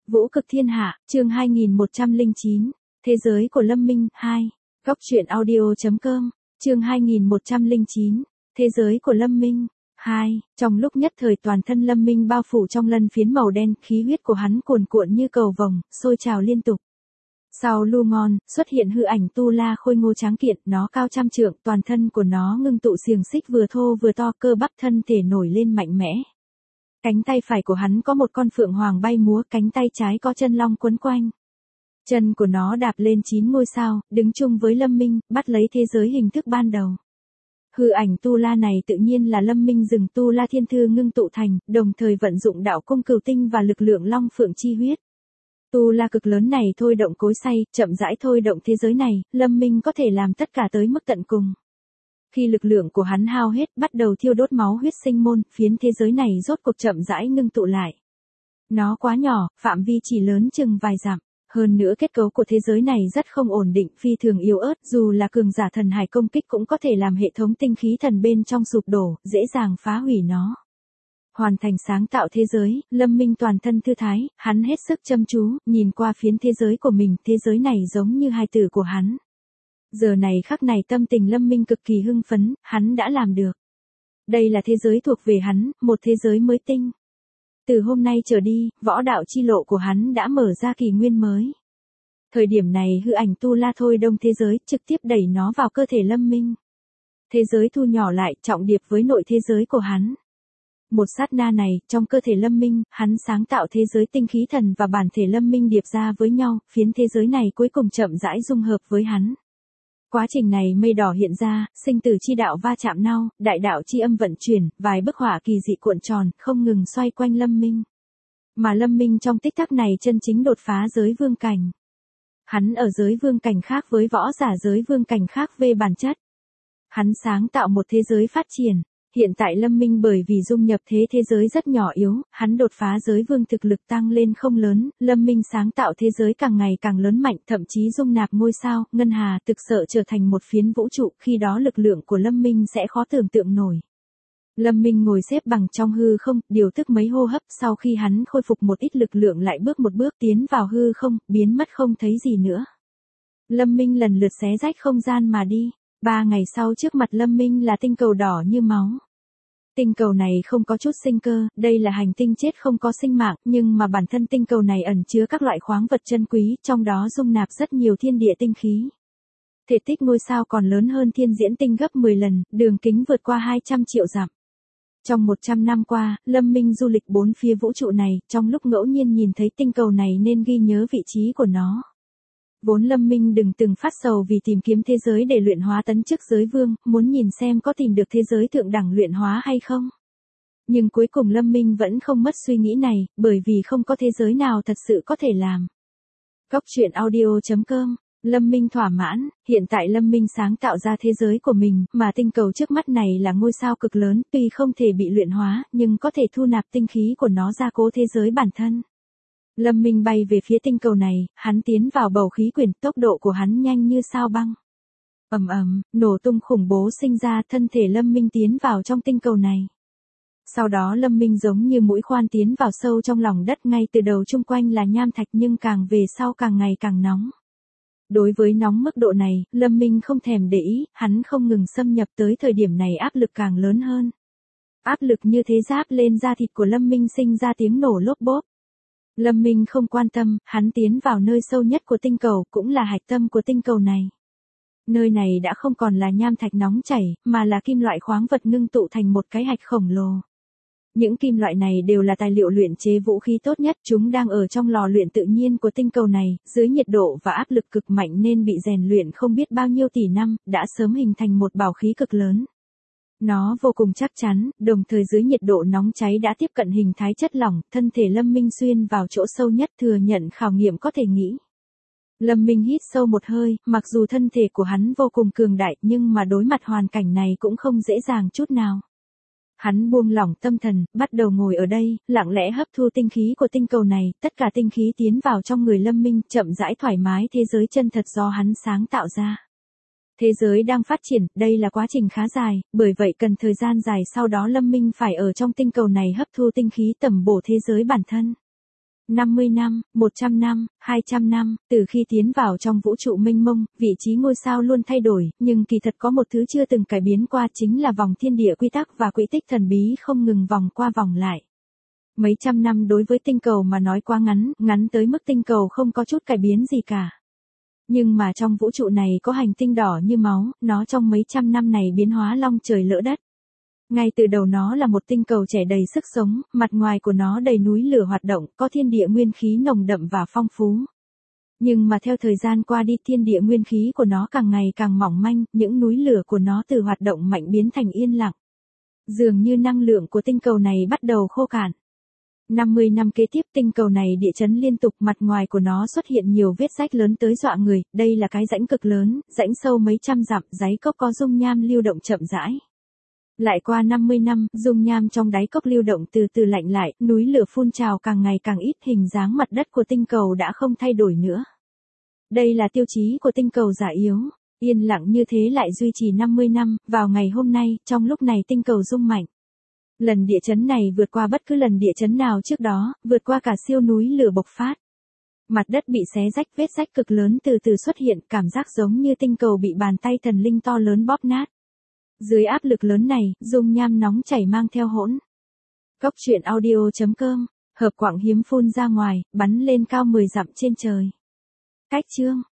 Vũ cực thiên hạ, chương 2109, Thế giới của Lâm Minh, 2. Góc truyện audio.com, chương 2109, Thế giới của Lâm Minh, 2. Trong lúc nhất thời toàn thân Lâm Minh bao phủ trong lân phiến màu đen, khí huyết của hắn cuồn cuộn như cầu vồng, sôi trào liên tục. Sau Lu Ngon, xuất hiện hư ảnh Tu La khôi ngô tráng kiện, nó cao trăm trượng, toàn thân của nó ngưng tụ xiềng xích vừa thô vừa to, cơ bắp thân thể nổi lên mạnh mẽ. Cánh tay phải của hắn có một con phượng hoàng bay múa, cánh tay trái có chân long quấn quanh. Chân của nó đạp lên 9 ngôi sao, đứng chung với Lâm Minh, bắt lấy thế giới hình thức ban đầu. Hư ảnh Tu La này tự nhiên là Lâm Minh dùng Tu La Thiên Thư ngưng tụ thành, đồng thời vận dụng đạo cung cửu tinh và lực lượng long phượng chi huyết. Tu La cực lớn này thôi động cối xay, chậm rãi thôi động thế giới này, Lâm Minh có thể làm tất cả tới mức tận cùng. Khi lực lượng của hắn hao hết, bắt đầu thiêu đốt máu huyết sinh môn, phiến thế giới này rốt cuộc chậm rãi ngưng tụ lại. Nó quá nhỏ, phạm vi chỉ lớn chừng vài dặm. Hơn nữa kết cấu của thế giới này rất không ổn định, phi thường yếu ớt, dù là cường giả thần hải công kích cũng có thể làm hệ thống tinh khí thần bên trong sụp đổ, dễ dàng phá hủy nó. Hoàn thành sáng tạo thế giới, Lâm Minh toàn thân thư thái, hắn hết sức chăm chú, nhìn qua phiến thế giới của mình, thế giới này giống như hài tử của hắn. Giờ này khắc này tâm tình Lâm Minh cực kỳ hưng phấn, hắn đã làm được. Đây là thế giới thuộc về hắn, một thế giới mới tinh. Từ hôm nay trở đi, võ đạo chi lộ của hắn đã mở ra kỷ nguyên mới. Thời điểm này hư ảnh Tu La thôi đông thế giới, trực tiếp đẩy nó vào cơ thể Lâm Minh. Thế giới thu nhỏ lại, trọng điệp với nội thế giới của hắn. Một sát na này, trong cơ thể Lâm Minh, hắn sáng tạo thế giới tinh khí thần và bản thể Lâm Minh điệp ra với nhau, phiến thế giới này cuối cùng chậm rãi dung hợp với hắn. Quá trình này mây đỏ hiện ra, sinh tử chi đạo va chạm nhau, đại đạo chi âm vận chuyển, vài bức họa kỳ dị cuộn tròn, không ngừng xoay quanh Lâm Minh. Mà Lâm Minh trong tích tắc này chân chính đột phá giới vương cảnh. Hắn ở giới vương cảnh khác với võ giả giới vương cảnh khác về bản chất. Hắn sáng tạo một thế giới phát triển. Hiện tại Lâm Minh bởi vì dung nhập thế giới rất nhỏ yếu, hắn đột phá giới vương thực lực tăng lên không lớn, Lâm Minh sáng tạo thế giới càng ngày càng lớn mạnh, thậm chí dung nạp ngôi sao, ngân hà thực sự trở thành một phiến vũ trụ, khi đó lực lượng của Lâm Minh sẽ khó tưởng tượng nổi. Lâm Minh ngồi xếp bằng trong hư không, điều tức mấy hô hấp, sau khi hắn khôi phục một ít lực lượng lại bước một bước tiến vào hư không, biến mất không thấy gì nữa. Lâm Minh lần lượt xé rách không gian mà đi. 3 ngày sau trước mặt Lâm Minh là tinh cầu đỏ như máu. Tinh cầu này không có chút sinh cơ, đây là hành tinh chết không có sinh mạng, nhưng mà bản thân tinh cầu này ẩn chứa các loại khoáng vật chân quý, trong đó dung nạp rất nhiều thiên địa tinh khí. Thể tích ngôi sao còn lớn hơn thiên diễn tinh gấp 10 lần, đường kính vượt qua 200 triệu dặm. Trong 100 năm qua, Lâm Minh du lịch bốn phía vũ trụ này, trong lúc ngẫu nhiên nhìn thấy tinh cầu này nên ghi nhớ vị trí của nó. Vốn Lâm Minh đừng từng phát sầu vì tìm kiếm thế giới để luyện hóa tấn chức giới vương, muốn nhìn xem có tìm được thế giới thượng đẳng luyện hóa hay không. Nhưng cuối cùng Lâm Minh vẫn không mất suy nghĩ này, bởi vì không có thế giới nào thật sự có thể làm. Góc truyện audio.com, Lâm Minh thỏa mãn, hiện tại Lâm Minh sáng tạo ra thế giới của mình, mà tinh cầu trước mắt này là ngôi sao cực lớn, tuy không thể bị luyện hóa, nhưng có thể thu nạp tinh khí của nó ra cố thế giới bản thân. Lâm Minh bay về phía tinh cầu này, hắn tiến vào bầu khí quyển, tốc độ của hắn nhanh như sao băng. Ầm ầm, nổ tung khủng bố sinh ra, thân thể Lâm Minh tiến vào trong tinh cầu này. Sau đó Lâm Minh giống như mũi khoan tiến vào sâu trong lòng đất, ngay từ đầu chung quanh là nham thạch nhưng càng về sau càng ngày càng nóng. Đối với nóng mức độ này, Lâm Minh không thèm để ý, hắn không ngừng xâm nhập, tới thời điểm này áp lực càng lớn hơn. Áp lực như thế giáp lên da thịt của Lâm Minh sinh ra tiếng nổ lốp bốp. Lâm Minh không quan tâm, hắn tiến vào nơi sâu nhất của tinh cầu, cũng là hạch tâm của tinh cầu này. Nơi này đã không còn là nham thạch nóng chảy, mà là kim loại khoáng vật ngưng tụ thành một cái hạch khổng lồ. Những kim loại này đều là tài liệu luyện chế vũ khí tốt nhất, chúng đang ở trong lò luyện tự nhiên của tinh cầu này, dưới nhiệt độ và áp lực cực mạnh nên bị rèn luyện không biết bao nhiêu tỷ năm, đã sớm hình thành một bảo khí cực lớn. Nó vô cùng chắc chắn, đồng thời dưới nhiệt độ nóng cháy đã tiếp cận hình thái chất lỏng, thân thể Lâm Minh xuyên vào chỗ sâu nhất, thừa nhận khảo nghiệm có thể nghĩ. Lâm Minh hít sâu một hơi, mặc dù thân thể của hắn vô cùng cường đại nhưng mà đối mặt hoàn cảnh này cũng không dễ dàng chút nào. Hắn buông lỏng tâm thần, bắt đầu ngồi ở đây, lặng lẽ hấp thu tinh khí của tinh cầu này, tất cả tinh khí tiến vào trong người Lâm Minh, chậm rãi thoải mái thế giới chân thật do hắn sáng tạo ra. Thế giới đang phát triển, đây là quá trình khá dài, bởi vậy cần thời gian dài sau đó Lâm Minh phải ở trong tinh cầu này hấp thu tinh khí tẩm bổ thế giới bản thân. 50 năm, 100 năm, 200 năm, từ khi tiến vào trong vũ trụ mênh mông, vị trí ngôi sao luôn thay đổi, nhưng kỳ thật có một thứ chưa từng cải biến qua chính là vòng thiên địa quy tắc và quỹ tích thần bí không ngừng vòng qua vòng lại. Mấy trăm năm đối với tinh cầu mà nói quá ngắn, ngắn tới mức tinh cầu không có chút cải biến gì cả. Nhưng mà trong vũ trụ này có hành tinh đỏ như máu, nó trong mấy trăm năm này biến hóa long trời lỡ đất. Ngay từ đầu nó là một tinh cầu trẻ đầy sức sống, mặt ngoài của nó đầy núi lửa hoạt động, có thiên địa nguyên khí nồng đậm và phong phú. Nhưng mà theo thời gian qua đi thiên địa nguyên khí của nó càng ngày càng mỏng manh, những núi lửa của nó từ hoạt động mạnh biến thành yên lặng. Dường như năng lượng của tinh cầu này bắt đầu khô cạn. 50 năm kế tiếp tinh cầu này địa chấn liên tục, mặt ngoài của nó xuất hiện nhiều vết rách lớn tới dọa người, đây là cái rãnh cực lớn, rãnh sâu mấy trăm dặm, đáy cốc có dung nham lưu động chậm rãi. Lại qua 50 năm, dung nham trong đáy cốc lưu động từ từ lạnh lại, núi lửa phun trào càng ngày càng ít, hình dáng mặt đất của tinh cầu đã không thay đổi nữa. Đây là tiêu chí của tinh cầu già yếu. Yên lặng như thế lại duy trì 50 năm, vào ngày hôm nay, trong lúc này tinh cầu rung mạnh. Lần địa chấn này vượt qua bất cứ lần địa chấn nào trước đó, vượt qua cả siêu núi lửa bộc phát. Mặt đất bị xé rách, vết rách cực lớn từ từ xuất hiện, cảm giác giống như tinh cầu bị bàn tay thần linh to lớn bóp nát. Dưới áp lực lớn này, dung nham nóng chảy mang theo hỗn. Cốc truyện audio.com, hợp quặng hiếm phun ra ngoài, bắn lên cao 10 dặm trên trời. Cách chương